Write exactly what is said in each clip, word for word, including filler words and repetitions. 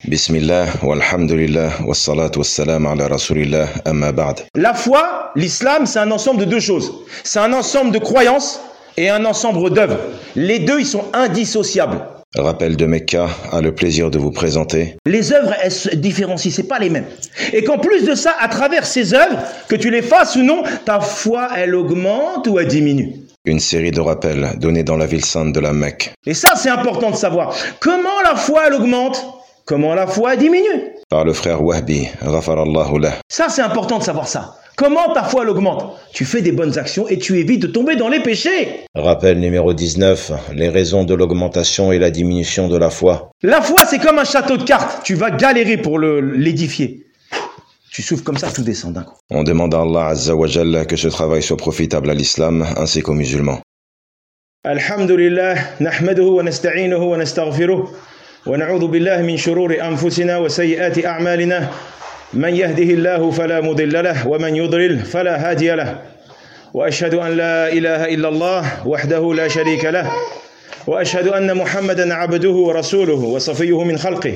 Bismillah, walhamdulillah, wassalatu wassalam ala rasulillah, amma ba'd. La foi, l'islam, c'est un ensemble de deux choses. C'est un ensemble de croyances et un ensemble d'œuvres. Les deux, ils sont indissociables. Rappel de Mecca a le plaisir de vous présenter. Les œuvres, elles se différencient, c'est pas les mêmes. Et qu'en plus de ça, à travers ces œuvres, que tu les fasses ou non, ta foi, elle augmente ou elle diminue. Une série de rappels donnés dans la ville sainte de la Mecque. Et ça, c'est important de savoir. Comment la foi, elle augmente? Comment la foi diminue? Par le frère Wahbi, ghafarallahu lah. Ça, c'est important de savoir ça. Comment ta foi elle augmente? Tu fais des bonnes actions et tu évites de tomber dans les péchés. Rappel numéro dix-neuf, les raisons de l'augmentation et la diminution de la foi. La foi, c'est comme un château de cartes. Tu vas galérer pour l'édifier. Tu souffles comme ça, tout descend d'un coup. On demande à Allah Azza wa Jalla que ce travail soit profitable à l'islam ainsi qu'aux musulmans. Alhamdulillah, nahmaduhu wa nasta'inuhu wa nastaghfiruh. ونعوذ بالله من شرور أنفسنا وسيئات أعمالنا من يهده الله فلا مضل له ومن يضلل فلا هادي له وأشهد أن لا إله إلا الله وحده لا شريك له وأشهد أن محمدا عبده ورسوله وصفيه من خلقه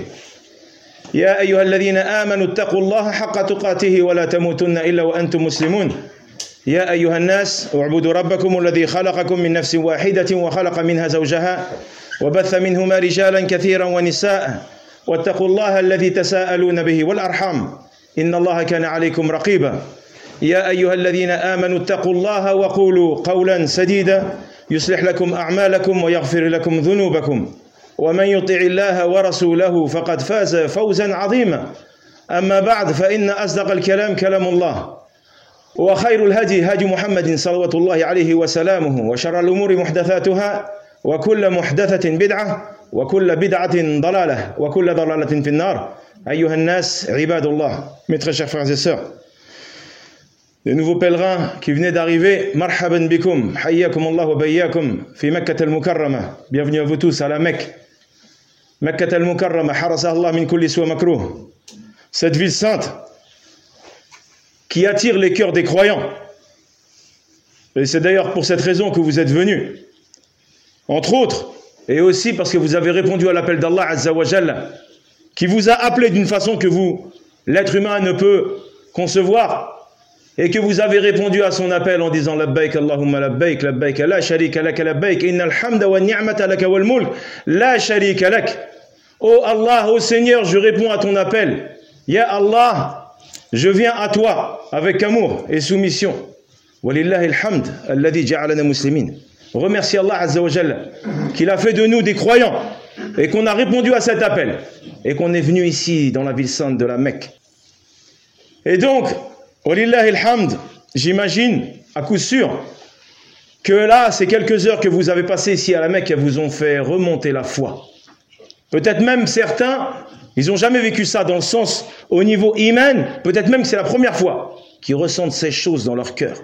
يا أيها الذين آمنوا اتقوا الله حق تقاته ولا تموتن إلا وأنتم مسلمون يا أيها الناس اعبدوا ربكم الذي خلقكم من نفس واحدة وخلق منها زوجها وبث منهما رجالا كثيرا ونساء واتقوا الله الذي تساءلون به والأرحام إن الله كان عليكم رقيبا يا أيها الذين آمنوا اتقوا الله وقولوا قولا سديدا يصلح لكم أعمالكم ويغفر لكم ذنوبكم ومن يطع الله ورسوله فقد فاز فوزا عظيما أما بعد فإن أصدق الكلام كلام الله وخير الهدي هدي محمد صلوات الله عليه وسلامه وشر الأمور محدثاتها وكل محدثة بدعة وكل بدعة ضلالة وكل ضلالة في النار أيها الناس عباد الله. Mes très chers frères et sœurs, les nouveaux pèlerins qui venaient d'arriver, marhaban bikum, hayyakum Allah wa bayyakum fi Makkah al-Mukarrama. Bienvenue à vous tous à la Mecque. Makkah al-Mukarrama, harasa Allah min kulli su'a makruh. Cette ville sainte qui attire les cœurs des croyants. Et c'est d'ailleurs pour cette raison que vous êtes venus. Entre autres, et aussi parce que vous avez répondu à l'appel d'Allah Azza wa Jalla, qui vous a appelé d'une façon que vous, l'être humain, ne peut concevoir, et que vous avez répondu à son appel en disant Labbaik Allahumma labbaik, labbaik la sharika lak labbaik, innal hamda wa ni'mata lak wal mulk, la sharika lak. Oh Allah, oh Seigneur, je réponds à ton appel. Ya Allah, je viens à toi avec amour et soumission. Walillahi alhamd, alladhi ja'alana muslimin. Remercie Allah Azza wa Jalla qu'il a fait de nous des croyants et qu'on a répondu à cet appel et qu'on est venu ici dans la ville sainte de la Mecque. Et donc, walillahi alhamd, j'imagine à coup sûr que là, ces quelques heures que vous avez passées ici à la Mecque, elles vous ont fait remonter la foi. Peut-être même certains, ils n'ont jamais vécu ça dans le sens au niveau iman, peut-être même que c'est la première fois qu'ils ressentent ces choses dans leur cœur.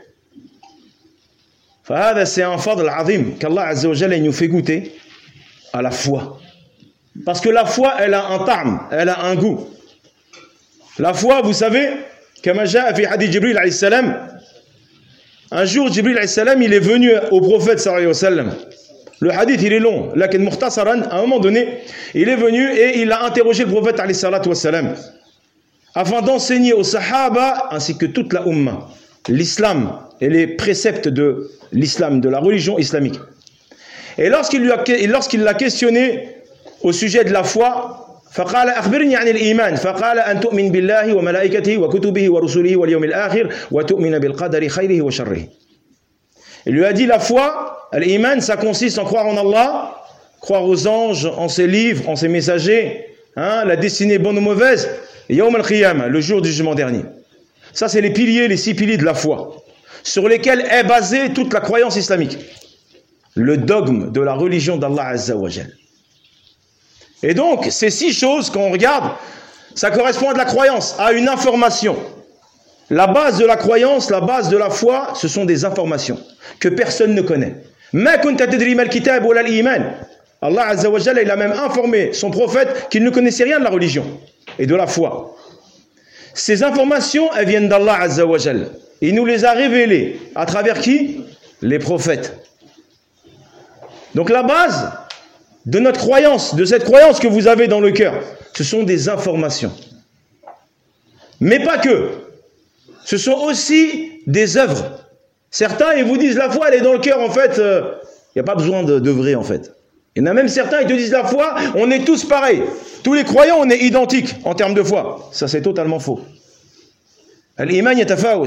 C'est un fadl azim qu'Allah Azza wa Jalla nous fait goûter à la foi. Parce que la foi, elle a un tarm, elle a un goût. La foi, vous savez, comme jaa fi hadith Jibril alayhi salam, un jour Jibril alayhi salam, il est venu au prophète sallallahu alayhi wa sallam. Le hadith, il est long, lakin mukhtasaran, à un moment donné, il est venu et il a interrogé le prophète alayhi salatu wa salam afin d'enseigner aux sahaba ainsi que toute la umma l'islam et les préceptes de l'islam, de la religion islamique. Et lorsqu'il lui a, lorsqu'il l'a questionné au sujet de la foi, فقال أخبرني عن الإيمان فقال أن تؤمن بالله وملائكته وكتبه ورسله واليوم الآخر وتؤمن بالقدر خيره وشره. Il lui a dit la foi, l'iman, ça consiste en croire en Allah, croire aux anges, en ses livres, en ses messagers, hein, la destinée bonne ou mauvaise, et Yawm al-Qiyamah, le jour du jugement dernier. Ça, c'est les piliers, les six piliers de la foi, sur lesquels est basée toute la croyance islamique. Le dogme de la religion d'Allah Azza wa Jal. Et donc, ces six choses, quand on regarde, ça correspond à de la croyance, à une information. La base de la croyance, la base de la foi, ce sont des informations que personne ne connaît. Ma kunta tadri mal kitab wala al-iman. Allah Azza wa Jal, il a même informé son prophète qu'il ne connaissait rien de la religion et de la foi. Ces informations, elles viennent d'Allah Azza wa Jal. Il nous les a révélées. À travers qui? Les prophètes. Donc la base de notre croyance, de cette croyance que vous avez dans le cœur, ce sont des informations. Mais pas que. Ce sont aussi des œuvres. Certains, ils vous disent la foi, elle est dans le cœur, en fait, il euh, n'y a pas besoin d'œuvrer, en fait. Il y en a même certains, ils te disent la foi, on est tous pareils. Tous les croyants, on est identiques en termes de foi. Ça, c'est totalement faux. Al-Iman yatafawut.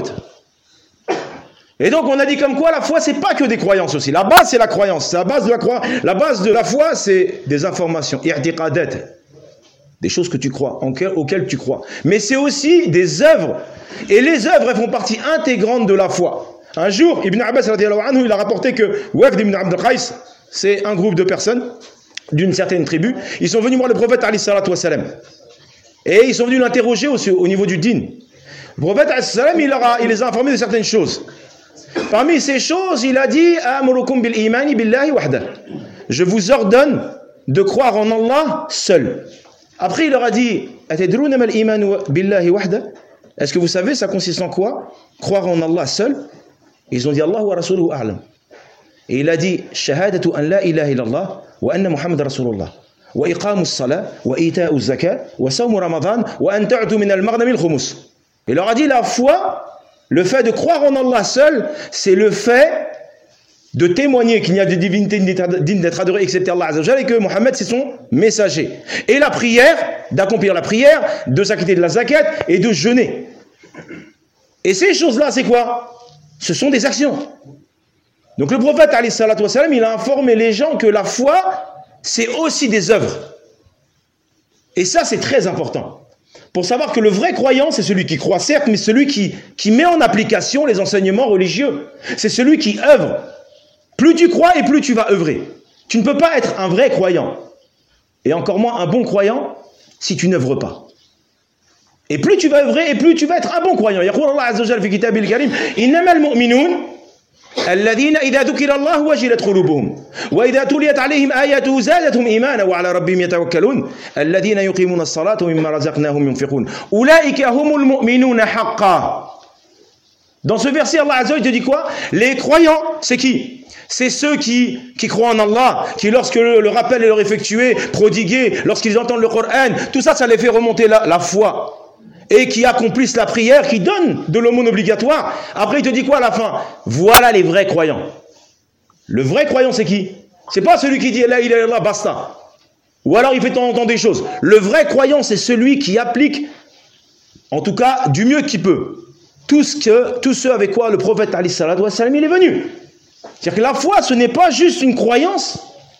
Et donc, on a dit comme quoi la foi, c'est pas que des croyances aussi. La base, c'est la croyance. La base de la, croix. La, base de la foi, c'est des informations. I'tiqadat. Des choses que tu crois, auxquelles tu crois. Mais c'est aussi des œuvres. Et les œuvres, elles font partie intégrante de la foi. Un jour, Ibn Abbas, anhu, il a rapporté que Wafd ibn Abd al-Qais, c'est un groupe de personnes d'une certaine tribu. Ils sont venus voir le prophète, alayhi salatu wassalam. Et ils sont venus l'interroger au, au niveau du din. Le prophète, alayhi salam, il, il les a informés de certaines choses. Parmi ces choses, il a dit Amurukum bil imani billahi wahda. Je vous ordonne de croire en Allah seul. Après, il leur a dit Atadruna mal imanu billahi wahda. Est-ce que vous savez, ça consiste en quoi? Croire en Allah seul. Ils ont dit Allah wa rasuluhu a'lam. Et il a dit Shahadatu an la ilaha illallah wa anna Muhammad rasulullah. Wa iqamu as-salah wa ita'u az-zakat wa sawmu ramadan wa an ta'tu min al-maghnam al-khumus. Il leur a dit la foi. Le fait de croire en Allah seul, c'est le fait de témoigner qu'il n'y a de divinité digne d'être adorée excepté Allah Azza wa Jalla et que Mohammed c'est son messager. Et la prière, d'accomplir la prière, de s'acquitter de la zakat et de jeûner. Et ces choses-là, c'est quoi? Ce sont des actions. Donc le prophète, alayhi salatu wassalam, il a informé les gens que la foi, c'est aussi des œuvres. Et ça, c'est très important. Pour savoir que le vrai croyant, c'est celui qui croit certes, mais celui qui, qui met en application les enseignements religieux. C'est celui qui œuvre. Plus tu crois et plus tu vas œuvrer. Tu ne peux pas être un vrai croyant, et encore moins un bon croyant, si tu n'œuvres pas. Et plus tu vas œuvrer, et plus tu vas être un bon croyant. Yaqul Allah Azza wa Jalla fi kitabil karim, innamal mu'minun الذين إذا ذكر الله وجلت قلوبهم وإذا تليت عليهم آياته زادتهم إيمانا وعلى ربهم يتوكلون الذين يقيمون الصلاة ومما رزقناهم ينفقون أولئك هم المؤمنون حقا. Dans ce verset, Allah Azza wa Jalla te dit quoi? Les croyants, c'est qui? C'est ceux qui, qui croient en Allah, qui lorsque le, le rappel est leur effectué, prodigué, lorsqu'ils entendent le Coran, tout ça, ça les fait remonter la, la foi. Et qui accomplissent la prière, qui donnent de l'aumône obligatoire. Après, il te dit quoi à la fin? Voilà les vrais croyants. Le vrai croyant, c'est qui? C'est pas celui qui dit « La ilaha illallah, basta ». Ou alors il fait de temps en temps des choses. Le vrai croyant, c'est celui qui applique, en tout cas, du mieux qu'il peut, tout ce, que, tout ce avec quoi le prophète, alayhi salatu wassalam, il est venu. C'est-à-dire que la foi, ce n'est pas juste une croyance,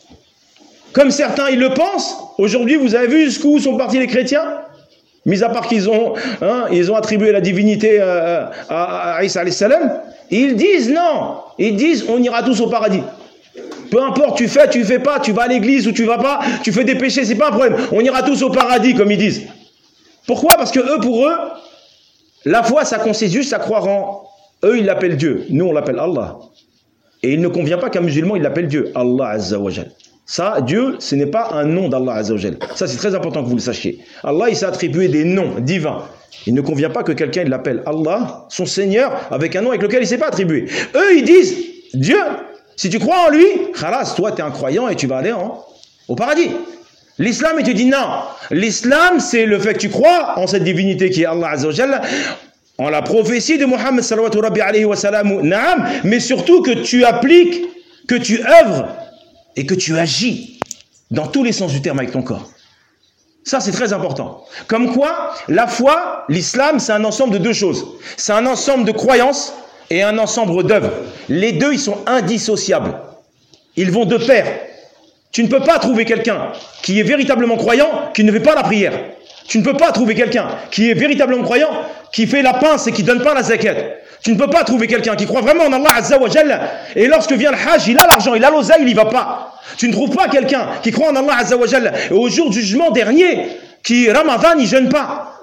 comme certains, ils le pensent. Aujourd'hui, vous avez vu jusqu'où sont partis les chrétiens? Mis à part qu'ils ont, hein, ils ont attribué la divinité à, à, à Isa alayhi salam, ils disent non, ils disent on ira tous au paradis. Peu importe, tu fais, tu fais pas, tu vas à l'église ou tu vas pas, tu fais des péchés, c'est pas un problème. On ira tous au paradis, comme ils disent. Pourquoi? Parce que eux, pour eux, la foi, ça consiste juste à croire en... Eux, ils l'appellent Dieu. Nous, on l'appelle Allah. Et il ne convient pas qu'un musulman, il l'appelle Dieu. Allah Azza wa Jal. Ça, Dieu, ce n'est pas un nom d'Allah Azza wa Jal. Ça, c'est très important que vous le sachiez. Allah, il s'est attribué des noms divins. Il ne convient pas que quelqu'un l'appelle Allah, son Seigneur, avec un nom avec lequel il ne s'est pas attribué. Eux, ils disent, Dieu, si tu crois en lui, khalas, toi, tu es un croyant et tu vas aller en, au paradis. L'islam, il te dit non. L'islam, c'est le fait que tu crois en cette divinité qui est Allah Azza wa Jal, en la prophétie de Muhammad sallallahu alayhi wa sallam, naam, mais surtout que tu appliques, que tu œuvres et que tu agis dans tous les sens du terme avec ton corps. Ça, c'est très important. Comme quoi, la foi, l'islam, c'est un ensemble de deux choses. C'est un ensemble de croyances et un ensemble d'œuvres. Les deux, ils sont indissociables. Ils vont de pair. Tu ne peux pas trouver quelqu'un qui est véritablement croyant qui ne fait pas la prière. Tu ne peux pas trouver quelqu'un qui est véritablement croyant qui fait la pince et qui ne donne pas la zakat. Tu ne peux pas trouver quelqu'un qui croit vraiment en Allah Azza wa Jalla et lorsque vient le Hajj, il a l'argent, il a l'oseille, il n'y va pas. Tu ne trouves pas quelqu'un qui croit en Allah Azza wa Jalla et au jour du jugement dernier, qui Ramadan, il ne jeûne pas.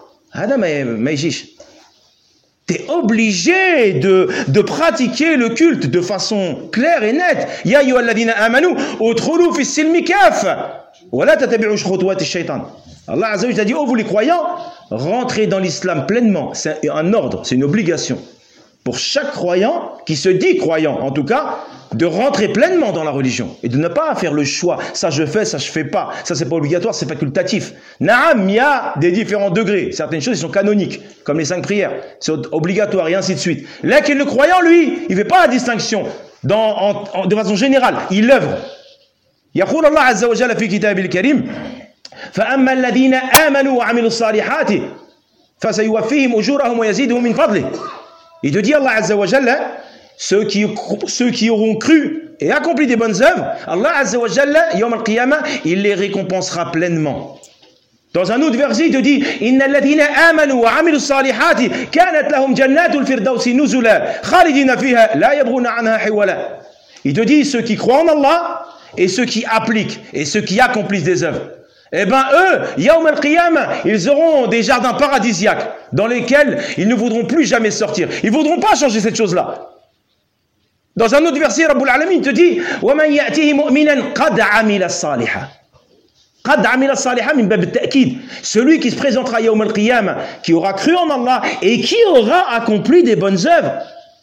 Tu es obligé de, de pratiquer le culte de façon claire et nette. Ya ayyuhalladhina amanu udkhulu fis silmi kaffa wa la tattabi'u khutuwati shaytan. Allah Azza wa Jalla dit, oh vous les croyants, rentrez dans l'islam pleinement. C'est un ordre, c'est une obligation. Pour chaque croyant, qui se dit croyant, en tout cas, de rentrer pleinement dans la religion et de ne pas faire le choix. Ça je fais, ça je fais pas. Ça c'est pas obligatoire, c'est facultatif. Naam, il y a des différents degrés. Certaines choses sont canoniques, comme les cinq prières. C'est obligatoire et ainsi de suite. Là, qui est le croyant, lui, il fait pas la distinction dans, en, en, de façon générale. Il œuvre. يقول الله عز وجل في كتابه الكريم فأما الذين آمنوا وعملوا الصالحات فسيوفيهم أجورهم ويزيدهم من فضله. Il te dit Allah Azza wa Jalla, ceux qui, ceux qui auront cru et accompli des bonnes œuvres, Allah Azza wa Jalla, Yawm al-Qiyamah, il les récompensera pleinement. Dans un autre verset, il te dit Inna alladhina amanu wa amilu salihati kanat lahum jannatul firdausi nuzula khalidina fiha la yabghuna anha hiwala. Il te dit ceux qui croient en Allah et ceux qui appliquent et ceux qui accomplissent des œuvres. Eh bien eux, Yawm al-Qiyamah, ils auront des jardins paradisiaques dans lesquels ils ne voudront plus jamais sortir. Ils ne voudront pas changer cette chose-là. Dans un autre verset, Rabbul Alamin te dit وَمَنْ يَأْتِهِ مُؤْمِنًا قَدْ عَمِلَ الصَّالِحَةِ قَدْ عَمِلَ الصَّالِحَةِ من باب التأكيد. Celui qui se présentera Yawm al-Qiyamah, qui aura cru en Allah et qui aura accompli des bonnes œuvres.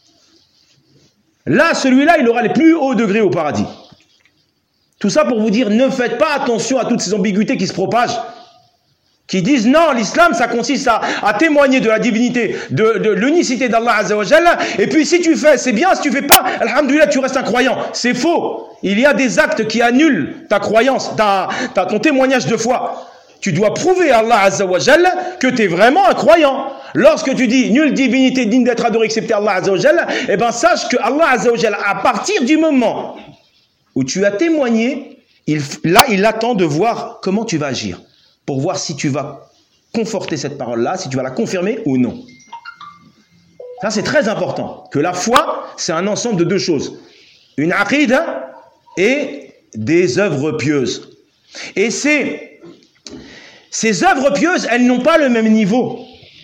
Là, celui-là, il aura les plus hauts degrés au paradis. Tout ça pour vous dire, ne faites pas attention à toutes ces ambiguïtés qui se propagent, qui disent non, l'islam, ça consiste à, à témoigner de la divinité, de, de l'unicité d'Allah Azza wa Jalla, et puis si tu fais, c'est bien, si tu fais pas, alhamdoulilah, tu restes un croyant. C'est faux. Il y a des actes qui annulent ta croyance, ta, ta, ton témoignage de foi. Tu dois prouver à Allah Azza wa Jalla que tu es vraiment un croyant. Lorsque tu dis nulle divinité digne d'être adorée excepté Allah Azza wa Jalla, eh ben sache que Allah Azza wa Jalla, à partir du moment où tu as témoigné, il, là, il attend de voir comment tu vas agir, pour voir si tu vas conforter cette parole-là, si tu vas la confirmer ou non. Ça, c'est très important, que la foi, c'est un ensemble de deux choses. Une aqidah et des œuvres pieuses. Et ces, ces œuvres pieuses, elles n'ont pas le même niveau.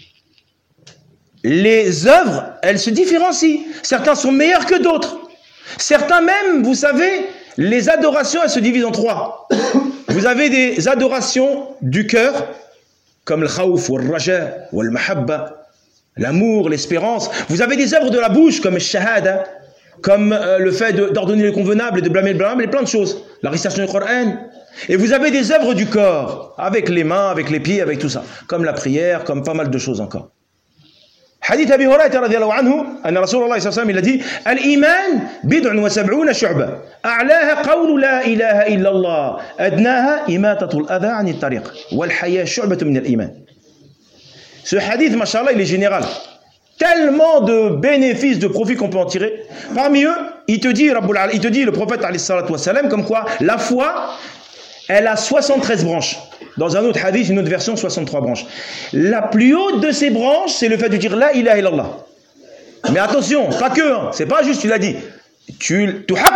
Les œuvres, elles se différencient. Certains sont meilleurs que d'autres. Certains même, vous savez, les adorations, elles se divisent en trois. Vous avez des adorations du cœur, comme le khawf, ou le raja, ou le mahabba, l'amour, l'espérance. Vous avez des œuvres de la bouche, comme le shahada, comme euh, le fait d'ordonner le convenable et de blâmer le blâmable, et plein de choses. La récitation du Coran. Et vous avez des œuvres du corps, avec les mains, avec les pieds, avec tout ça. Comme la prière, comme pas mal de choses encore. حديث أبي هريرة رضي الله عنه أن رسول الله صلى الله عليه وسلم الذي الإيمان بضع وسبعون شعبة أعلاها قول لا إله إلا الله أدناها إماتة الأذى عن الطريق والحياة شعبة من الإيمان. Ce hadith, mashallah, il est général. Tellement de bénéfices, de profits qu'on peut en tirer. Parmi eux, il te dit, il te dit le prophète alayhi salatu wa salam, comme quoi la foi, elle a soixante-treize branches. Dans un autre hadith, une autre version, soixante-trois branches. La plus haute de ces branches, c'est le fait de dire la ilaha illallah. Mais attention, pas que, hein, c'est pas juste tu l'as dit. Tu, tu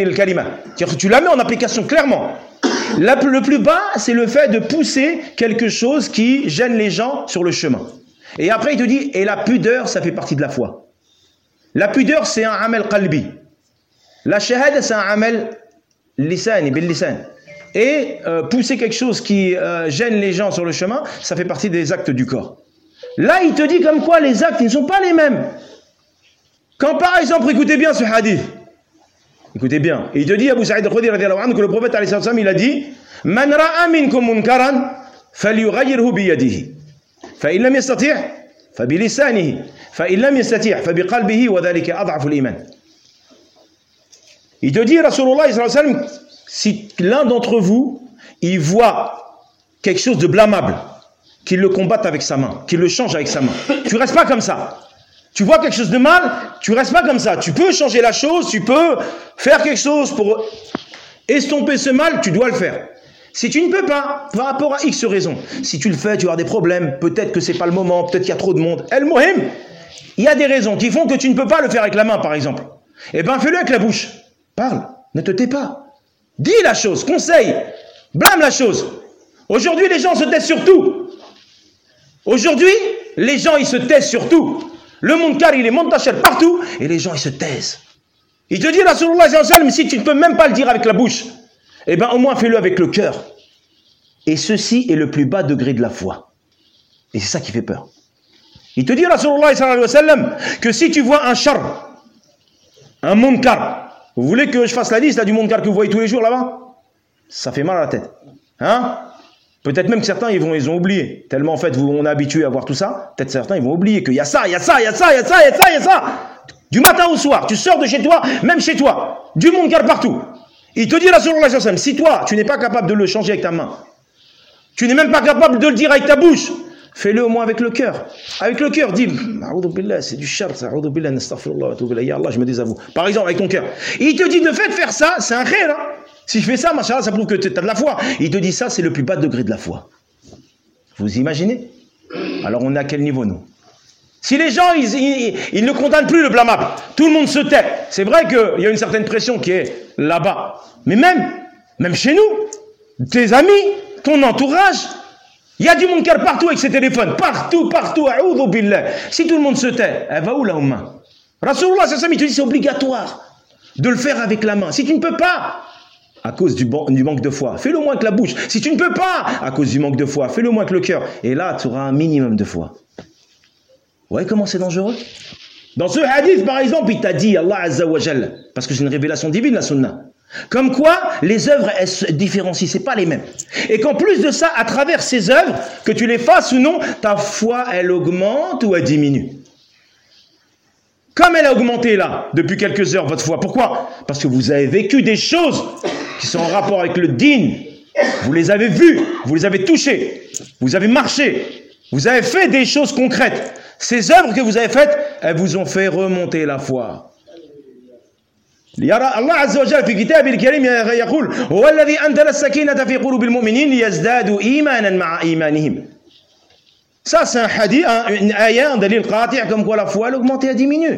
tu la mets en application clairement. La, le plus bas, c'est le fait de pousser quelque chose qui gêne les gens sur le chemin. Et après, il te dit, et la pudeur, ça fait partie de la foi. La pudeur, c'est un amal qalbi. La shahada, c'est un amal lisan, bil lisan. Et euh, pousser quelque chose qui euh, gêne les gens sur le chemin, ça fait partie des actes du corps. Là, il te dit comme quoi les actes, ils ne sont pas les mêmes. Quand par exemple, écoutez bien ce hadith. Écoutez bien. Il te dit, Abu Sa'id al-Khudri radiyallahu anhu, que le prophète alayhi salam, il a dit Man ra'a minkum munkaran falyughayyirhu biyadihi. Fa in lam yastati' fa bi lisanihi. Fa in lam yastati' fa bi qalbihi wa dhalika ad'afu al-iman. Il te dit, Rasulullah sallallahu alayhi wa sallam, si l'un d'entre vous, il voit quelque chose de blâmable, qu'il le combatte avec sa main, qu'il le change avec sa main. Tu restes pas comme ça. Tu vois quelque chose de mal, tu restes pas comme ça. Tu peux changer la chose, tu peux faire quelque chose pour estomper ce mal, tu dois le faire. Si tu ne peux pas, par rapport à X raisons, si tu le fais, tu vas avoir des problèmes, peut-être que c'est pas le moment, peut-être qu'il y a trop de monde. El Mohim, il y a des raisons qui font que tu ne peux pas le faire avec la main, par exemple. Eh bien, fais-le avec la bouche. Parle, ne te tais pas. Dis la chose, conseille, blâme la chose. Aujourd'hui, les gens se taisent sur tout. Aujourd'hui, les gens, ils se taisent sur tout. Le munkar, il est montachel partout, et les gens, ils se taisent. Il te dit, Rasulullah sallallahu alayhi wa sallam, si tu ne peux même pas le dire avec la bouche, eh bien, au moins, fais-le avec le cœur. Et ceci est le plus bas degré de la foi. Et c'est ça qui fait peur. Il te dit, Rasulullah sallallahu alayhi wa sallam, que si tu vois un char, un munkar, Vous voulez que je fasse la liste là, du munkar que vous voyez tous les jours là-bas? Ça fait mal à la tête. Hein? Peut-être même que certains ils, vont, ils ont oublié. Tellement en fait vous, on est habitué à voir tout ça. Peut-être certains ils vont oublier qu'il y a ça, il y a ça, il y a ça, il y a ça, il y a ça, il y a ça. Du matin au soir, tu sors de chez toi, même chez toi. Du munkar partout. Il te dit la sallallahu alayhi wa sallam, si toi tu n'es pas capable de le changer avec ta main, tu n'es même pas capable de le dire avec ta bouche, fais-le au moins avec le cœur. Avec le cœur, dis, c'est du shar, ya Allah, je me désavoue. Par exemple, avec ton cœur. Il te dit, de fait, faire ça, c'est un khair. Hein. Si je fais ça, machallah, ça prouve que tu as de la foi. Il te dit ça, c'est le plus bas degré de la foi. Vous imaginez? Alors on est à quel niveau, nous? Si les gens, ils, ils, ils ne condamnent plus le blâmable, tout le monde se tait. C'est vrai qu'il y a une certaine pression qui est là-bas. Mais même, même chez nous, tes amis, ton entourage, il y a du munkar partout avec ses téléphones. Partout, partout. A'oudhu billah. Si tout le monde se tait, elle va où la umma? Rasulullah, c'est ça, il te dit c'est obligatoire de le faire avec la main. Si tu ne peux pas, à cause du, bon, du manque de foi, fais-le moins que la bouche. Si tu ne peux pas, à cause du manque de foi, fais-le moins que le cœur. Et là, tu auras un minimum de foi. Vous voyez comment c'est dangereux? Dans ce hadith, par exemple, il t'a dit, Allah Azza wa Jalla, parce que c'est une révélation divine, la sunna, comme quoi les œuvres, elles se différencient, c'est pas les mêmes. Et qu'en plus de ça, à travers ces œuvres, que tu les fasses ou non, ta foi, elle augmente ou elle diminue. Comme elle a augmenté là, depuis quelques heures, votre foi. Pourquoi? Parce que vous avez vécu des choses qui sont en rapport avec le din. Vous les avez vues, vous les avez touchées, vous avez marché, vous avez fait des choses concrètes. Ces œuvres que vous avez faites, elles vous ont fait remonter la foi. Allah Azza wa Jalla fi kitab al-karim yaqul huwa alladhi anzala as-sakinata fi qulubi al-mu'minin liyazdadu imanan ma'a imanihim. Ça c'est un hadith, un, une ayah, un dalil qati' comme quoi la foi elle augmente et elle diminue.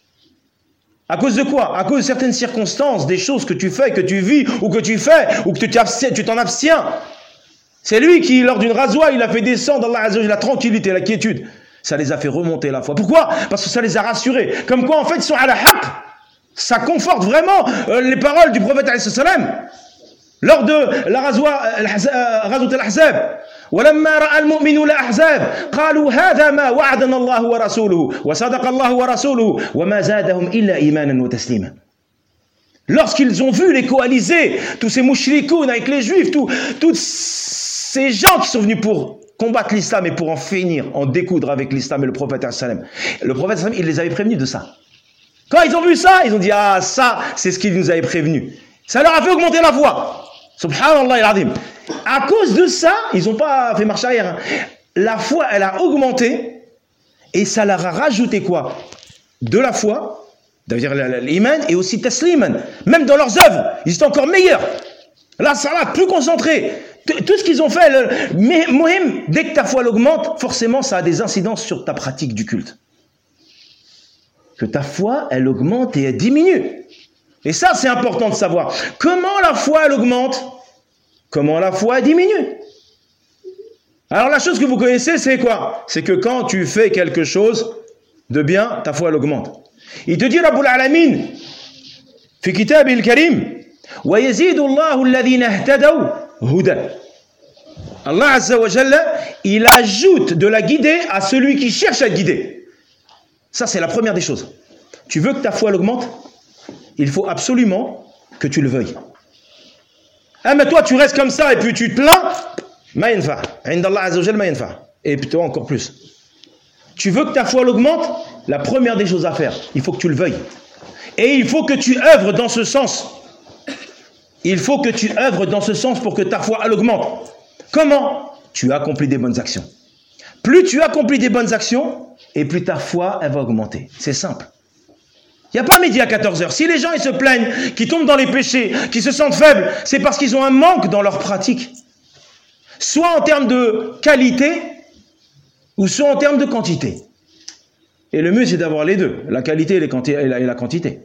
À cause de quoi? À cause de certaines circonstances, des choses que tu fais, que tu vis ou que tu fais ou que tu t'en abstiens. C'est lui qui lors d'une razwa, il a fait descendre Allah Azza wa Jalla la tranquillité, la quiétude. Ça les a fait remonter la foi. Pourquoi? Parce que ça les a rassurés. Comme quoi, en fait, ils sont à la haqq. Ça conforte vraiment euh, les paroles du prophète alayhi salam. Lors de la razwa, Ghazwat al-Ahzab. ولما رأى المؤمنون الأحزاب قالوا هذا ما وعدنا الله ورسوله وصدق الله ورسوله وما زادهم إلا إيمانا وتسليما. Lorsqu'ils ont vu les coalisés, tous ces mouchrikoun avec les juifs, tous, tous ces gens qui sont venus pour combattre l'islam et pour en finir, en découdre avec l'islam et le prophète sallam. Le prophète sallam, il les avait prévenus de ça. Quand ils ont vu ça, ils ont dit ah ça, c'est ce qu'il nous avait prévenu. Ça leur a fait augmenter la foi. Subhanallah al-azim. À cause de ça, ils n'ont pas fait marche arrière. Hein. La foi, elle a augmenté et ça leur a rajouté quoi? De la foi, c'est-à-dire l'iman et aussi tasliman. Même dans leurs œuvres, ils étaient encore meilleurs. La salat, plus concentrés. Tout ce qu'ils ont fait, le, mais, mohim, dès que ta foi augmente, forcément, ça a des incidences sur ta pratique du culte. Que ta foi, elle augmente et elle diminue. Et ça, c'est important de savoir. Comment la foi, elle augmente? Comment la foi, elle diminue? Alors, la chose que vous connaissez, c'est quoi? C'est que quand tu fais quelque chose de bien, ta foi, elle augmente. Il te dit, Rabbul Alamin, fi kitab al-karim, wa yazidu Allahu alladhina ihtadaw huda. Allah Azza wa Jalla, il ajoute de la guider à celui qui cherche à guider. Ça, c'est la première des choses. Tu veux que ta foi augmente? Il faut absolument que tu le veuilles. Ah, mais toi, tu restes comme ça et puis tu te plains. Ma yanfa. Inda Allah Azza wa Jalla ma yanfa. Et puis toi, encore plus. Tu veux que ta foi augmente? La première des choses à faire, il faut que tu le veuilles. Et il faut que tu œuvres dans ce sens. Il faut que tu œuvres dans ce sens pour que ta foi elle augmente. Comment? Tu accomplis des bonnes actions. Plus tu accomplis des bonnes actions, et plus ta foi elle va augmenter. C'est simple. Il n'y a pas midi à quatorze heures. Si les gens ils se plaignent, qu'ils tombent dans les péchés, qu'ils se sentent faibles, c'est parce qu'ils ont un manque dans leur pratique. Soit en termes de qualité, ou soit en termes de quantité. Et le mieux c'est d'avoir les deux, la qualité et, les quanti- et, la, et la quantité.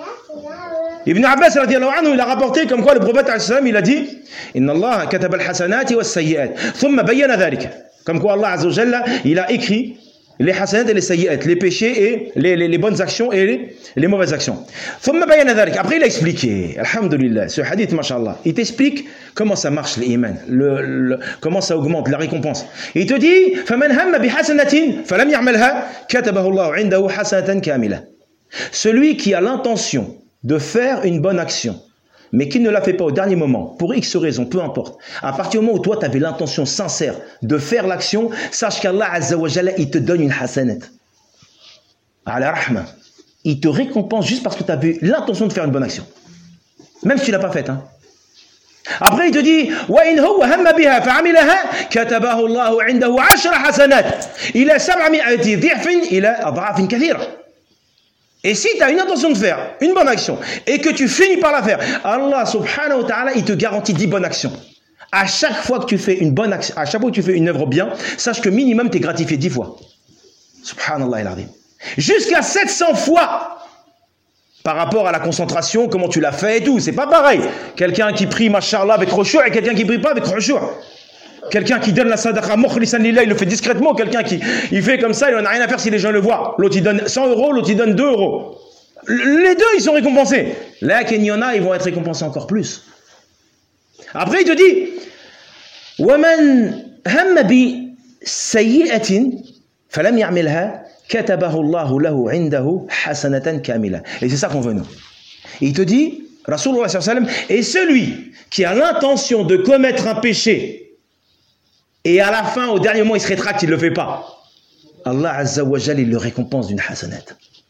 Ibn Abbas radiyallahu anhu, il a rapporté comme quoi le prophète alayhi salam, il a dit Inna Allah kataba al-hasanati wa as-sayyi'at thumma bayyana dhalika. Comme quoi Allah Azza wa Jalla, il a écrit les hasanat et les sayyi'at, les péchés et les, les, les bonnes actions et les, les mauvaises actions. Thumma bayyana dhalika. Après il a expliqué, alhamdulillah, ce hadith mashallah, il t'explique comment ça marche l'iman, le, le, comment ça augmente la récompense. Et il te dit faman hamma bi hasanatin falam ya'malha katabahu Allah 'indahu hasanatan kamila. Celui qui a l'intention de faire une bonne action, mais qui ne l'a fait pas au dernier moment, pour X raison, peu importe, à partir du moment où toi, tu avais l'intention sincère de faire l'action, sache qu'Allah Azza wa Jalla, il te donne une hasanat. Ala rahma. Il te récompense juste parce que tu avais l'intention de faire une bonne action. Même si tu ne l'as pas faite. Hein. Après, il te dit, وَإِنْ هُوَ هَمَّ بِهَا فَعَمِلَهَا كَتَبَهُ اللَّهُ عِنْدَهُ عَشْرَ حَسَنَاتٍ إِلَى سَبْعَمِائَةِ ضِعْفٍ إِلَى أَضْعَافٍ كَثِيرَةٍ. Et si tu as une intention de faire une bonne action et que tu finis par la faire, Allah subhanahu wa ta'ala, il te garantit dix bonnes actions. À chaque fois que tu fais une bonne action, à chaque fois que tu fais une œuvre bien, sache que minimum tu es gratifié dix fois. Subhanallah al-azim. Jusqu'à sept cents fois par rapport à la concentration, comment tu l'as fait et tout. C'est pas pareil. Quelqu'un qui prie, mashallah, avec khushu' et quelqu'un qui prie pas avec khushu'. Quelqu'un qui donne la sadaqa mukhlisan lillah, il le fait discrètement. Quelqu'un qui il fait comme ça, il n'en a rien à faire si les gens le voient. L'autre il donne cent euros, l'autre il donne deux euros. Les deux ils sont récompensés. Là, qu'il y en a, ils vont être récompensés encore plus. Après il te dit وَمَنْ هَمَّ بِسَيِّئَةٍ فَلَمْ يَعْمِلْهَا كَتَبَهُ اللَّهُ لَهُ عِنْدَهُ حَسَنَةً كَامِلَةً. Et c'est ça qu'on veut nous. Et il te dit, Rasulullah sallallahu alayhi wa sallam, et celui qui a l'intention de commettre un péché et à la fin, au dernier moment, il se rétracte, il ne le fait pas. Allah Azza wa Jal, il le récompense d'une hasanat.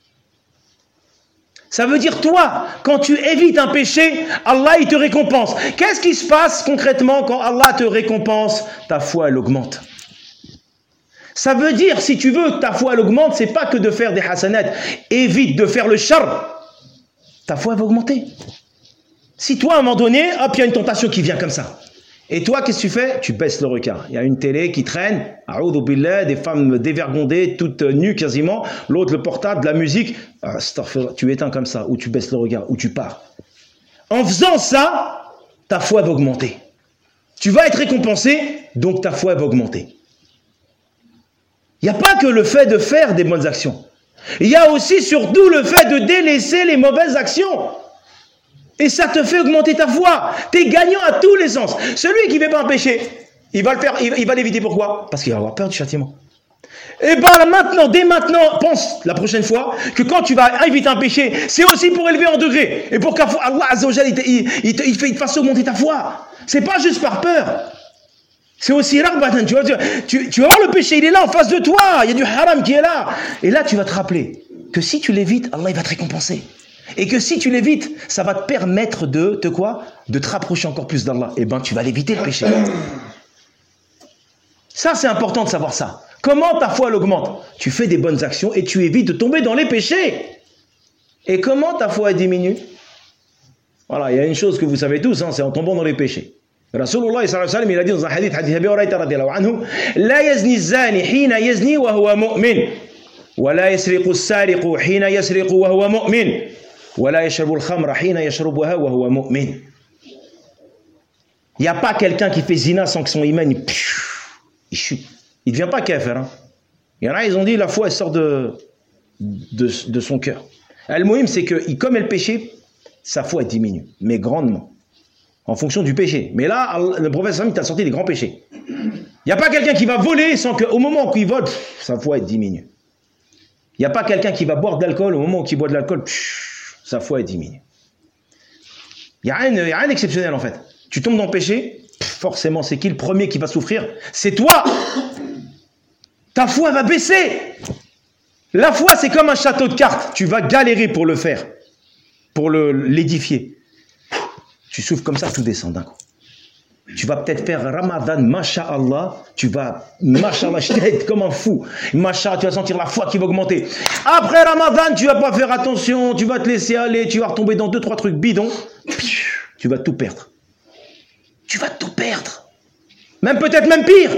Ça veut dire, toi, quand tu évites un péché, Allah, il te récompense. Qu'est-ce qui se passe concrètement quand Allah te récompense? Ta foi, elle augmente. Ça veut dire, si tu veux que ta foi, elle augmente, c'est pas que de faire des hasanat. Évite de faire le char. Ta foi, elle va augmenter. Si toi, à un moment donné, hop, il y a une tentation qui vient comme ça. Et toi, qu'est-ce que tu fais? Tu baisses le regard. Il y a une télé qui traîne, a'oudhu billah, des femmes dévergondées, toutes nues quasiment, l'autre le portable, de la musique, tu éteins comme ça, ou tu baisses le regard, ou tu pars. En faisant ça, ta foi va augmenter. Tu vas être récompensé, donc ta foi va augmenter. Il n'y a pas que le fait de faire des bonnes actions. Il y a aussi surtout le fait de délaisser les mauvaises actions. Et ça te fait augmenter ta foi. Tu es gagnant à tous les sens. Celui qui ne fait pas un péché, il va le faire, il, il va l'éviter. Pourquoi? Parce qu'il va avoir peur du châtiment. Et bien là, maintenant, dès maintenant, pense la prochaine fois que quand tu vas éviter un péché, c'est aussi pour élever en degré. Et pour qu'Allah Azza wa Jalla, il, il, il, il, il te fasse augmenter ta foi. C'est pas juste par peur. C'est aussi raghbatan. Tu, tu, tu vas voir le péché, il est là en face de toi. Il y a du haram qui est là. Et là, tu vas te rappeler que si tu l'évites, Allah il va te récompenser. Et que si tu l'évites, ça va te permettre de te quoi? De te rapprocher encore plus d'Allah. Et ben tu vas l'éviter le péché. Ça c'est important de savoir ça. Comment ta foi augmente? Tu fais des bonnes actions et tu évites de tomber dans les péchés. Et comment ta foi diminue? Voilà, il y a une chose que vous savez tous, hein, c'est en tombant dans les péchés. Rasulullah sallallahu alayhi wa sallam, il a dit dans un hadith, hadith Abi Hurayrata radiyallahu anhu, la yazni zani hina yazni wa huwa mu'min, wa la yasriqu as-sariqu hina yasriqu wa huwa mu'min. Il n'y a pas quelqu'un qui fait zina sans que son iman il, il chute. Il ne devient pas kafir. Hein. Il y en a, ils ont dit la foi elle sort de, de, de son cœur. Le muhim, c'est qu'il commet le péché, sa foi diminue, mais grandement, en fonction du péché. Mais là, le prophète sallam t'a sorti des grands péchés. Il n'y a pas quelqu'un qui va voler sans qu'au moment où il vole, pff, sa foi elle diminue. Il n'y a pas quelqu'un qui va boire de l'alcool, au moment où il boit de l'alcool, pff, sa foi est diminuée. Il n'y a, a rien d'exceptionnel en fait. Tu tombes dans le péché, forcément c'est qui le premier qui va souffrir? C'est toi. Ta foi va baisser. La foi c'est comme un château de cartes. Tu vas galérer pour le faire, pour l'édifier. Tu souffres comme ça, tout descend d'un coup. Tu vas peut-être faire Ramadan, masha'Allah, tu vas, masha'Allah, être comme un fou. Masha'Allah, tu vas sentir la foi qui va augmenter. Après Ramadan, tu vas pas faire attention, tu vas te laisser aller, tu vas retomber dans deux, trois trucs bidons. Tu vas tout perdre. Tu vas tout perdre. Même peut-être même pire.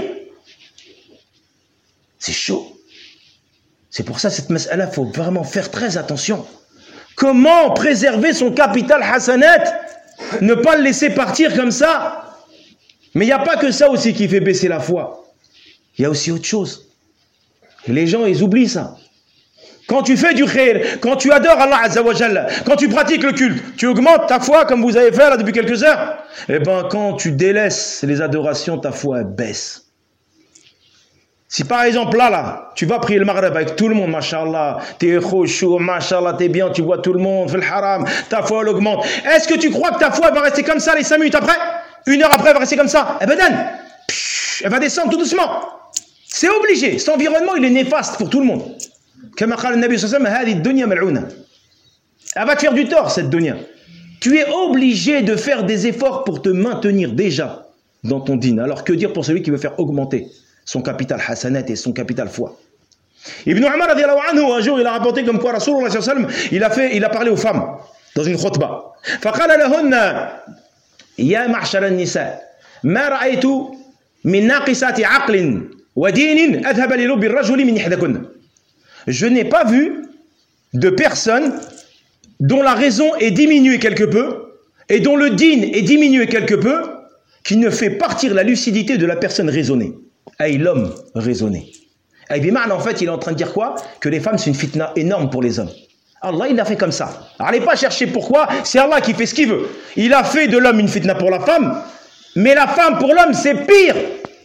C'est chaud. C'est pour ça, cette mas'ala, il faut vraiment faire très attention. Comment préserver son capital hasanat? Ne pas le laisser partir comme ça. Mais il n'y a pas que ça aussi qui fait baisser la foi. Il y a aussi autre chose. Les gens, ils oublient ça. Quand tu fais du khair, quand tu adores Allah Azza wa Jalla, quand tu pratiques le culte, tu augmentes ta foi comme vous avez fait là depuis quelques heures. Et bien, quand tu délaisses les adorations, ta foi elle baisse. Si par exemple là, là, tu vas prier le Maghreb avec tout le monde, mashallah, t'es khouchou, mashallah, t'es bien, tu vois tout le monde, fais le haram, ta foi elle augmente. Est-ce que tu crois que ta foi elle va rester comme ça les cinq minutes après? Une heure après elle va rester comme ça? Eh ben Dan, elle va descendre tout doucement. C'est obligé. Cet environnement il est néfaste pour tout le monde. Comme a dit le Nabi sallallahu alayhi wa sallam, elle va te faire du tort cette dunya. Tu es obligé de faire des efforts pour te maintenir déjà dans ton dîn. Alors que dire pour celui qui veut faire augmenter son capital hasanat et son capital foi. Ibn Umar radiyallahu anhu, un jour il a rapporté comme quoi Rasulullah sallallahu alayhi wa sallam, il a fait, il a parlé aux femmes dans une khutbah. فقال لهن يا معشر النساء ما رأيت من ناقصات عقل ودين أذهب للب الرجل من إحداكن. Je n'ai pas vu de personne dont la raison est diminuée quelque peu et dont le din est diminué quelque peu qui ne fait partir la lucidité de la personne raisonnée. Aïe, l'homme raisonné. Aïe, Biman, en fait, il est en train de dire quoi? Que les femmes, c'est une fitna énorme pour les hommes. Allah, il l'a fait comme ça. Allez pas chercher pourquoi, c'est Allah qui fait ce qu'il veut. Il a fait de l'homme une fitna pour la femme, mais la femme pour l'homme, c'est pire.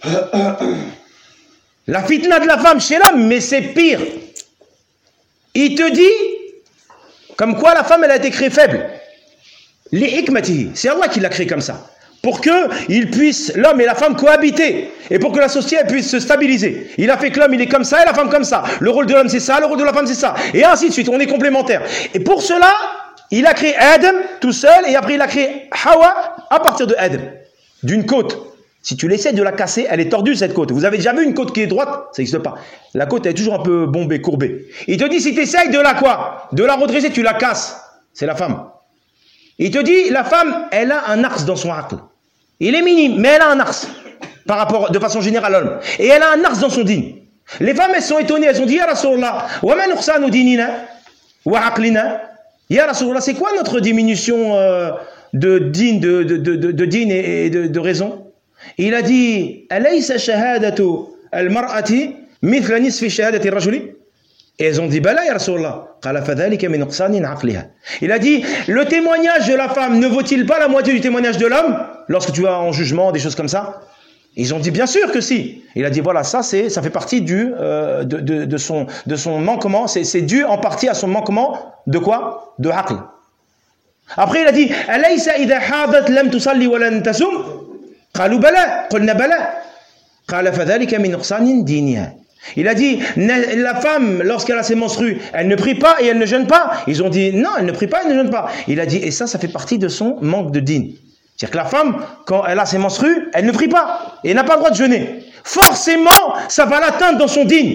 La fitna de la femme chez l'homme, mais c'est pire. Il te dit, comme quoi la femme, elle a été créée faible. Li hikmatihi, c'est Allah qui l'a créée comme ça. Pour que il puisse, l'homme et la femme cohabiter et pour que la société puisse se stabiliser. Il a fait que l'homme il est comme ça et la femme comme ça. Le rôle de l'homme c'est ça, le rôle de la femme c'est ça. Et ainsi de suite, on est complémentaires. Et pour cela, il a créé Adam tout seul et après il a créé Hawa à partir de Adam, d'une côte. Si tu essaies de la casser, elle est tordue cette côte. Vous avez déjà vu une côte qui est droite? Ça n'existe pas. La côte elle est toujours un peu bombée, courbée. Il te dit si tu essayes de la quoi? De la redresser, tu la casses. C'est la femme. Il te dit, la femme, elle a un ars dans son aql. Il est minime, mais elle a un ars, par rapport, de façon générale à l'homme. Et elle a un ars dans son din. Les femmes, elles sont étonnées, elles ont dit, Ya Rasulallah, wa ma nuqsanu dinina, wa aqlina. Ya Rasulallah, c'est quoi notre diminution euh, de din, de, de, de, de, de din et, et de, de raison? Il a dit, alaysa shahadatu al-mar'ati mithla nisfi shahadati ar-rajuli? Et elles ont dit, Bala, ya Rasulallah. Il a dit, le témoignage de la femme ne vaut-il pas la moitié du témoignage de l'homme lorsque tu vas en jugement, des choses comme ça? Ils ont dit, bien sûr que si. Il a dit, voilà, ça, c'est, ça fait partie du, euh, de, de, de, son, de son manquement, c'est, c'est dû en partie à son manquement de quoi? De aql. Après, il a dit, Alaysa idha hadat lam tusalli wa lan tasum? Qalu bala, qulna bala. Qala fadhalika min nuqsanin diniha. Il a dit, la femme, lorsqu'elle a ses menstrues, elle ne prie pas et elle ne jeûne pas. Ils ont dit, non, elle ne prie pas, elle ne jeûne pas. Il a dit, et ça, ça fait partie de son manque de din. C'est-à-dire que la femme, quand elle a ses menstrues, elle ne prie pas et n'a pas le droit de jeûner. Forcément, ça va l'atteindre dans son din.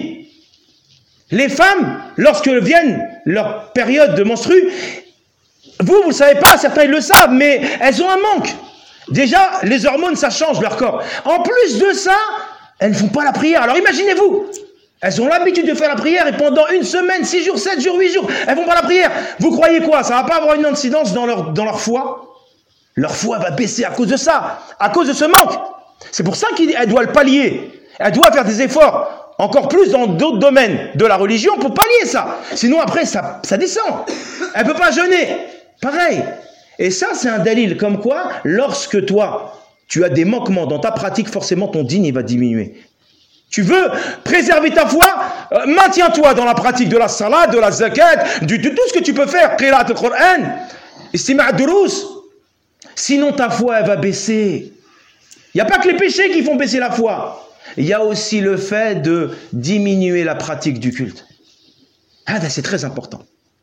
Les femmes, lorsque viennent leur période de menstrues, vous, vous ne savez pas, certains ils le savent, mais elles ont un manque. Déjà, les hormones, ça change leur corps. En plus de ça, elles ne font pas la prière. Alors imaginez-vous, elles ont l'habitude de faire la prière et pendant une semaine, six jours, sept jours, huit jours, elles ne font pas la prière. Vous croyez quoi? Ça ne va pas avoir une incidence dans leur, dans leur foi? Leur foi va baisser à cause de ça, à cause de ce manque. C'est pour ça qu'elle doit le pallier. Elle doit faire des efforts, encore plus dans d'autres domaines de la religion pour pallier ça. Sinon après, ça, ça descend. Elle ne peut pas jeûner. Pareil. Et ça, c'est un dalil comme quoi, lorsque toi, tu as des manquements dans ta pratique, forcément ton din il va diminuer. Tu veux préserver ta foi, euh, maintiens-toi dans la pratique de la salat, de la zakat, du, de tout ce que tu peux faire, qiraat al-Qur'an, istima' ad-durus. Sinon ta foi elle va baisser. Il n'y a pas que les péchés qui font baisser la foi. Il y a aussi le fait de diminuer la pratique du culte. Ah, c'est très important.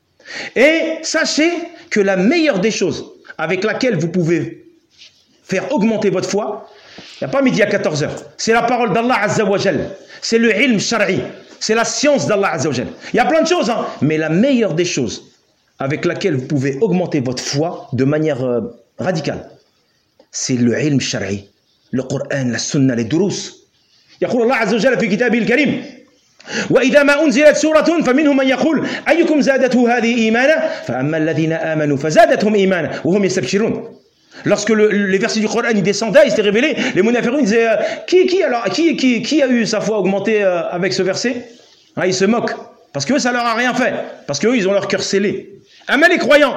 Et sachez que la meilleure des choses avec laquelle vous pouvez faire augmenter votre foi, il n'y a pas midi à quatorze heures. C'est la parole d'Allah Azza wa Jal. C'est le ilm shar'i. C'est la science d'Allah Azza wa Jal. Il y a plein de choses, hein, mais la meilleure des choses avec laquelle vous pouvez augmenter votre foi de manière euh, radicale, c'est le ilm shar'i. Le Coran, la sunna, les durus. يقول الله عز وجل في كتابه الكريم وإذا ما أنزلت سورة فمنهم من يقول أيكم زادته هذه إيمانا فأما الذين آمنوا فزادتهم إيمانا وهم يستبشرون. Lorsque le, les versets du Coran ils descendaient, ils étaient révélés, les munafiqun disaient euh, qui, qui, alors, qui, qui, qui a eu sa foi augmentée euh, avec ce verset? Ah, ils se moquent, parce que eux, ça leur a rien fait, parce qu'eux, ils ont leur cœur scellé. Amma les croyants,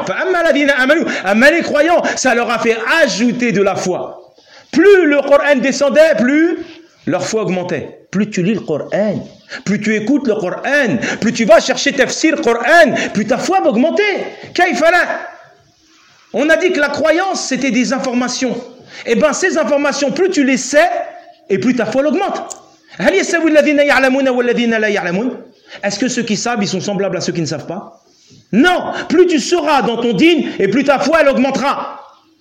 amma les croyants, ça leur a fait ajouter de la foi. Plus le Coran descendait, plus leur foi augmentait. Plus tu lis le Coran, plus tu écoutes le Coran, plus tu vas chercher tafsir Coran, plus ta foi va augmenter. Kaïfala. On a dit que la croyance, c'était des informations. Et bien, ces informations, plus tu les sais, et plus ta foi augmente. Est-ce que ceux qui savent, ils sont semblables à ceux qui ne savent pas? Non. Plus tu sauras dans ton dîn, et plus ta foi, elle augmentera.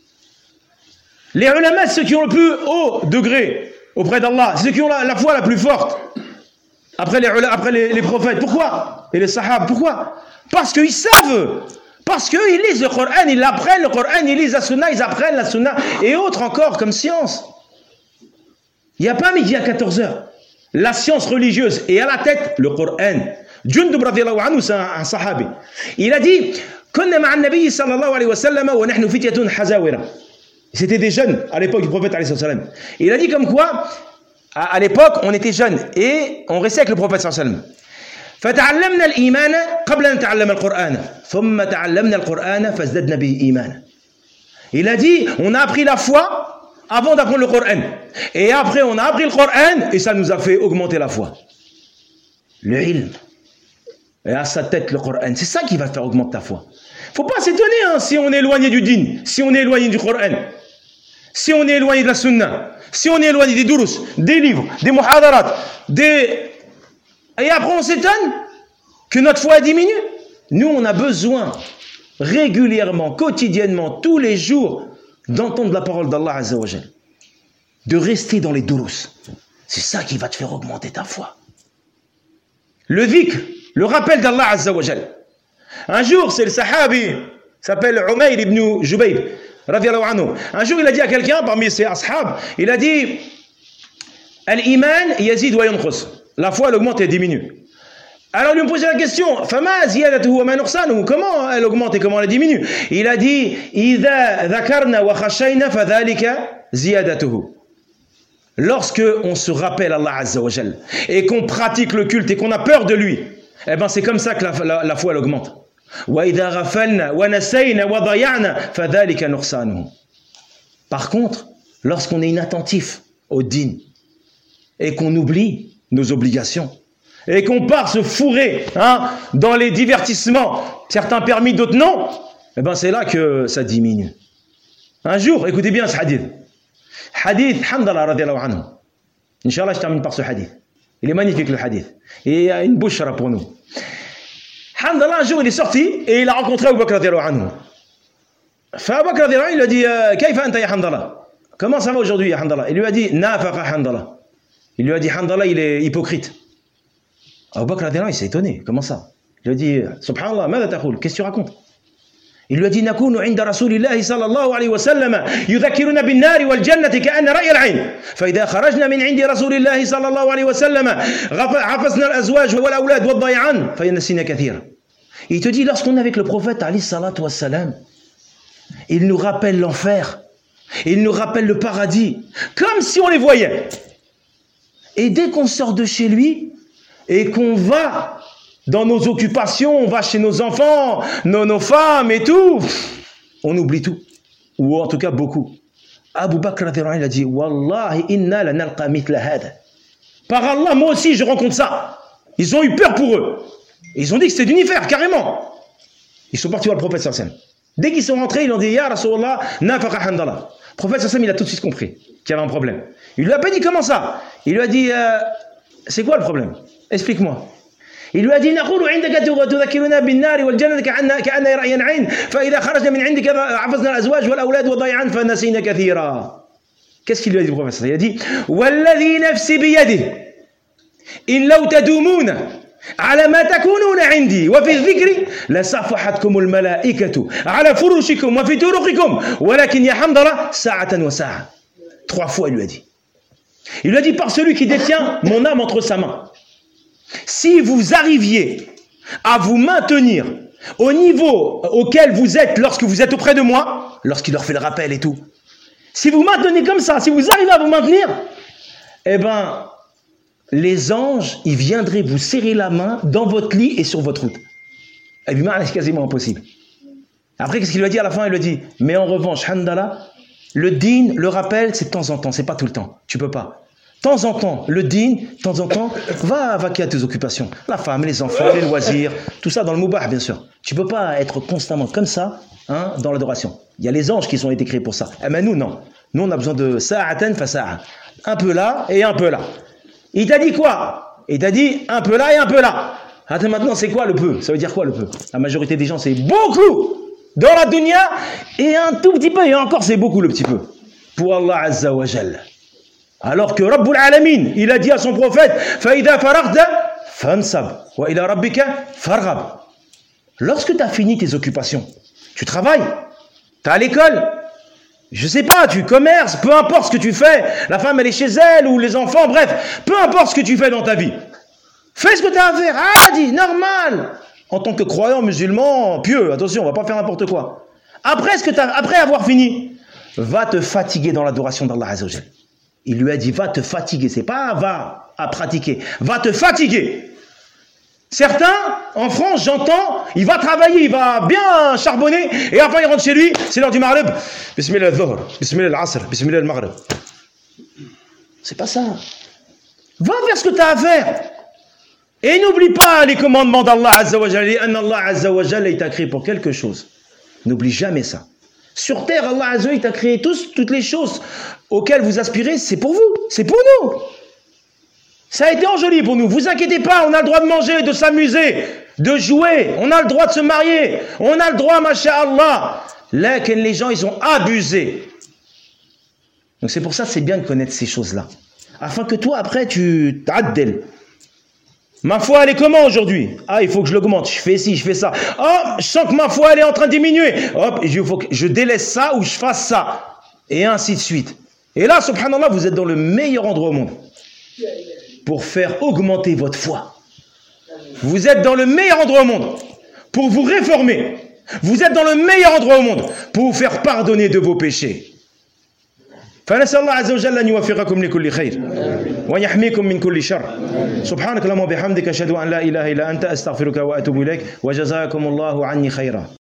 Les ulama, ceux qui ont le plus haut degré auprès d'Allah, ceux qui ont la, la foi la plus forte, après les, après les, les prophètes. Pourquoi? Et les sahab, pourquoi? Parce qu'ils savent. Parce qu'ils lisent le Coran, ils l'apprennent, le Coran, ils lisent la sunna, ils apprennent la sunna, et autres encore comme science. Il n'y a pas midi à quatorze heures. La science religieuse, et à la tête, le Coran. Jundub radiyallahu anhu, c'est un, un sahabi. Il a dit, كنا مع النبي صلى الله عليه وسلم ونحن فتية حزاورة. C'était des jeunes à l'époque du prophète alayhi salam. Il a dit comme quoi, à, à l'époque, on était jeunes et on restait avec le prophète sallallahu alayhi wa sallam. فتعلمنا الإيمان قبل أن نتعلم القرآن ثم تعلمنا القرآن فازددنا به إيمانا. Il a dit, on a appris la foi avant d'apprendre le Coran. Et après, on a appris le Coran et ça nous a fait augmenter la foi. Le ilm. Et à sa tête, le Coran. C'est ça qui va faire augmenter ta foi. Il ne faut pas s'étonner hein, si on est éloigné du dîn, si on est éloigné du Coran, si on est éloigné de la sunna, si on est éloigné des durus, des livres, des muhadarat, des... Et après on s'étonne que notre foi diminue. Nous, on a besoin régulièrement, quotidiennement, tous les jours, d'entendre la parole d'Allah Azza wa Jal, de rester dans les durus. C'est ça qui va te faire augmenter ta foi. Le dhikr, le rappel d'Allah Azza wa Jal. Un jour, c'est le sahabi, s'appelle Umayr ibn Jubayb, radiyallahu anhu. Un jour, il a dit à quelqu'un, parmi ses ashab, il a dit, Al-iman yazid wa yanqus. La foi, elle augmente et elle diminue. Alors, lui, on posait la question, Fama ziyadatuhu wa ma nuqsanuhu. Comment elle augmente et comment elle diminue? Il a dit, Idha dhakarna wa khashayna fadhalika ziyadatuhu. Lorsque on se rappelle Allah Azza wa Jal et qu'on pratique le culte et qu'on a peur de lui, eh ben c'est comme ça que la, la, la foi elle augmente. Par contre, lorsqu'on est inattentif au dîn et qu'on oublie nos obligations et qu'on part se fourrer hein, dans les divertissements, certains permis, d'autres non, eh ben c'est là que ça diminue. Un jour, écoutez bien ce hadith. Hadith Hamdallah radiyallahu anhu. Inch'Allah, je termine par ce hadith. Il est magnifique le hadith. Et il y a une bouchra pour nous. Hamdallah, un jour, il est sorti et il a rencontré Abu Bakr radiyallahu anhu. Fa Abu Bakr radiyallahu anhu, il lui a dit Kayfa anta ya Hamdallah? Comment ça va aujourd'hui, ya Hamdallah? Il lui a dit Nafaqa Hamdallah. Il lui a dit Hamdallah, il est hypocrite. Abu Bakr radiyallahu anhu, il s'est étonné. Comment ça? Il lui a dit Subhanallah, mada taqul? Qu'est-ce que tu racontes? Il lui a dit نكون عند رسول الله صلى الله عليه وسلم يذكرنا بالنار والجنة كأن رأي العين فإذا خرجنا من عند رسول الله صلى الله عليه وسلم عفزنا الأزواج والأولاد والضيعان فنسينا كثيرا. Il te dit lorsqu'on est avec le prophète عليه الصلاة والسلام, il nous rappelle l'enfer, il nous rappelle le paradis comme si on les voyait. Et dès qu'on sort de chez lui et qu'on va dans nos occupations, on va chez nos enfants, nos, nos femmes et tout, on oublie tout. Ou en tout cas beaucoup. Abu Bakr il a dit Wallahi inna la nalqa mithla hada. Par Allah, moi aussi je rencontre ça. Ils ont eu peur pour eux. Ils ont dit que c'était d'unifère, carrément. Ils sont partis voir le prophète sallallahu alayhi wa sallam. Dès qu'ils sont rentrés, ils ont dit Ya Rasulallah, nafaqa hamdallah. Le prophète sallallahu alayhi wa sallam, il a tout de suite compris qu'il y avait un problème. Il lui a pas dit comment ça. Il lui a dit euh, c'est quoi le problème? Explique-moi. Il lui a dit نقول عندك تذكرنا بالنار والجنة كأن كأن رأي العين فإذا خرجنا من عندك عفزنا الأزواج والأولاد وضيعان فنسينا كثيرا. Qu'est-ce qu'il lui a dit le professeur? Il a dit والذي نفسي بيده إن لو تدومون على ما تكونون عندي وفي الذكر لصفحتكم الملائكة على فرشكم وفي طرقكم ولكن يا حنظلة ساعة وساعة. Trois fois il lui a dit. Il lui a dit par celui qui détient mon âme entre sa main. Si vous arriviez à vous maintenir au niveau auquel vous êtes lorsque vous êtes auprès de moi, lorsqu'il leur fait le rappel et tout, si vous maintenez comme ça, si vous arrivez à vous maintenir, eh ben, les anges, ils viendraient vous serrer la main dans votre lit et sur votre route. Eh bien, c'est quasiment impossible. Après, qu'est-ce qu'il lui a dit à la fin? Il lui a dit, mais en revanche, Hamdallah, le din, le rappel, c'est de temps en temps, c'est pas tout le temps. Tu peux pas. temps en temps, le din, de temps en temps, va vaquer à tes occupations. La femme, les enfants, les loisirs, tout ça dans le moubah, bien sûr. Tu ne peux pas être constamment comme ça hein, dans l'adoration. Il y a les anges qui ont été créés pour ça. Eh bien nous, non. Nous, on a besoin de sa'atan fa sa'a. Un peu là et un peu là. Il t'a dit quoi? Il t'a dit un peu là et un peu là. Attends, maintenant, c'est quoi le peu? Ça veut dire quoi le peu? La majorité des gens, c'est beaucoup dans la dunya et un tout petit peu. Et encore, c'est beaucoup le petit peu. Pour Allah Azza wa Jal. Alors que Rabbul Alamin, il a dit à son prophète Fa'idha faragda fansab wa ila rabbika farghab. Lorsque tu as fini tes occupations, tu travailles, tu es à l'école, je sais pas, tu commerces, peu importe ce que tu fais, la femme elle est chez elle ou les enfants, bref, peu importe ce que tu fais dans ta vie. Fais ce que tu as à faire, ah, dis, normal. En tant que croyant musulman, pieux, attention, on va pas faire n'importe quoi. Après, ce que t'as, après avoir fini, va te fatiguer dans l'adoration d'Allah Azza wa Jal. Il lui a dit, va te fatiguer, c'est pas va à pratiquer, va te fatiguer. Certains, en France, j'entends, il va travailler, il va bien charbonner, et après il rentre chez lui, c'est l'heure du Maghrib. Bismillah al-Dhuhr, Bismillah al-Asr, Bismillah al-Maghrib. C'est pas ça. Va faire ce que tu as à faire. Et n'oublie pas les commandements d'Allah Azza wa Jalla. Allah Azza wa Jalla, il t'a créé pour quelque chose. N'oublie jamais ça. Sur terre, Allah Azza wa Jalla, il t'a créé tous, toutes les choses auxquelles vous aspirez, c'est pour vous, c'est pour nous. Ça a été enjoli pour nous. Vous inquiétez pas, on a le droit de manger, de s'amuser, de jouer. On a le droit de se marier. On a le droit, masha'Allah. Là, que les gens, ils ont abusé. Donc c'est pour ça que c'est bien de connaître ces choses-là. Afin que toi, après, tu t'addel. Ma foi, elle est comment aujourd'hui? Ah, il faut que je l'augmente. Je fais ci, je fais ça. Oh, je sens que ma foi, elle est en train de diminuer. Hop, il faut que je délaisse ça ou je fasse ça. Et ainsi de suite. Et là, subhanallah, vous êtes dans le meilleur endroit au monde pour faire augmenter votre foi. Vous êtes dans le meilleur endroit au monde pour vous réformer. Vous êtes dans le meilleur endroit au monde pour vous faire pardonner de vos péchés. فنسأل الله عز وجل أن يوفقكم لكل خير ويحميكم من كل شر سبحانك اللهم وبحمدك أشهد أن لا إله إلا أنت أستغفرك وأتوب إليك وجزاكم الله عني خيرا.